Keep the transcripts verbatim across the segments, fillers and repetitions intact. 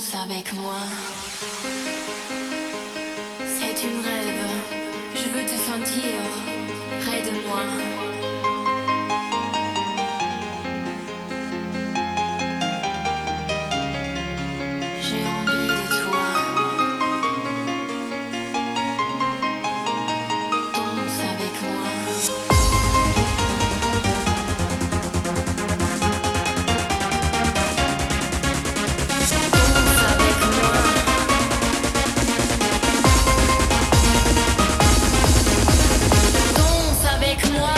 Danse avec moi. C'est une rêve. Je veux te sentir près de moi. J'ai envie de toi. Danse avec moi. Danse avec moi. Danse avec moi.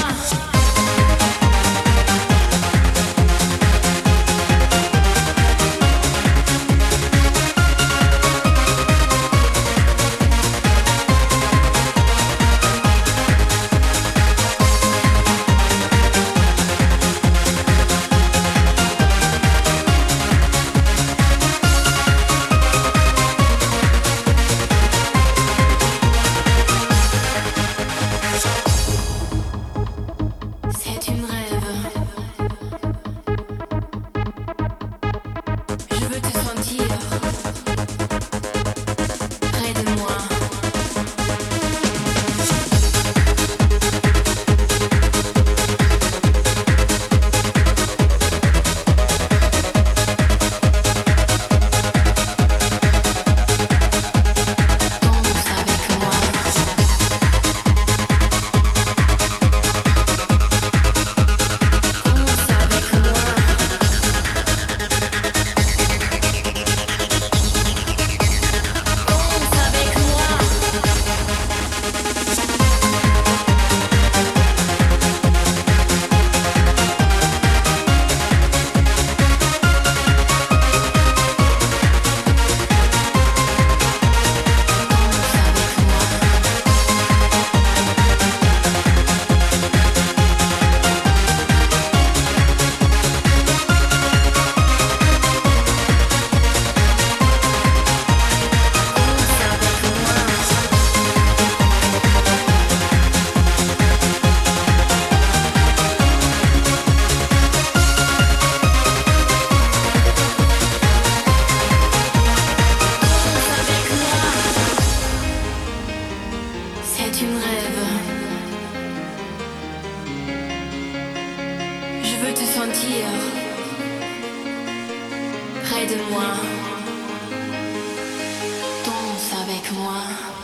C'est une rêve. Je veux te sentir près de moi. Danse avec moi. Danse avec moi. Danse avec moi. Danse avec moi. Danse avec moi. Danse avec moi. C'est une rêve. Je veux te sentir près de moi. Danse avec moi.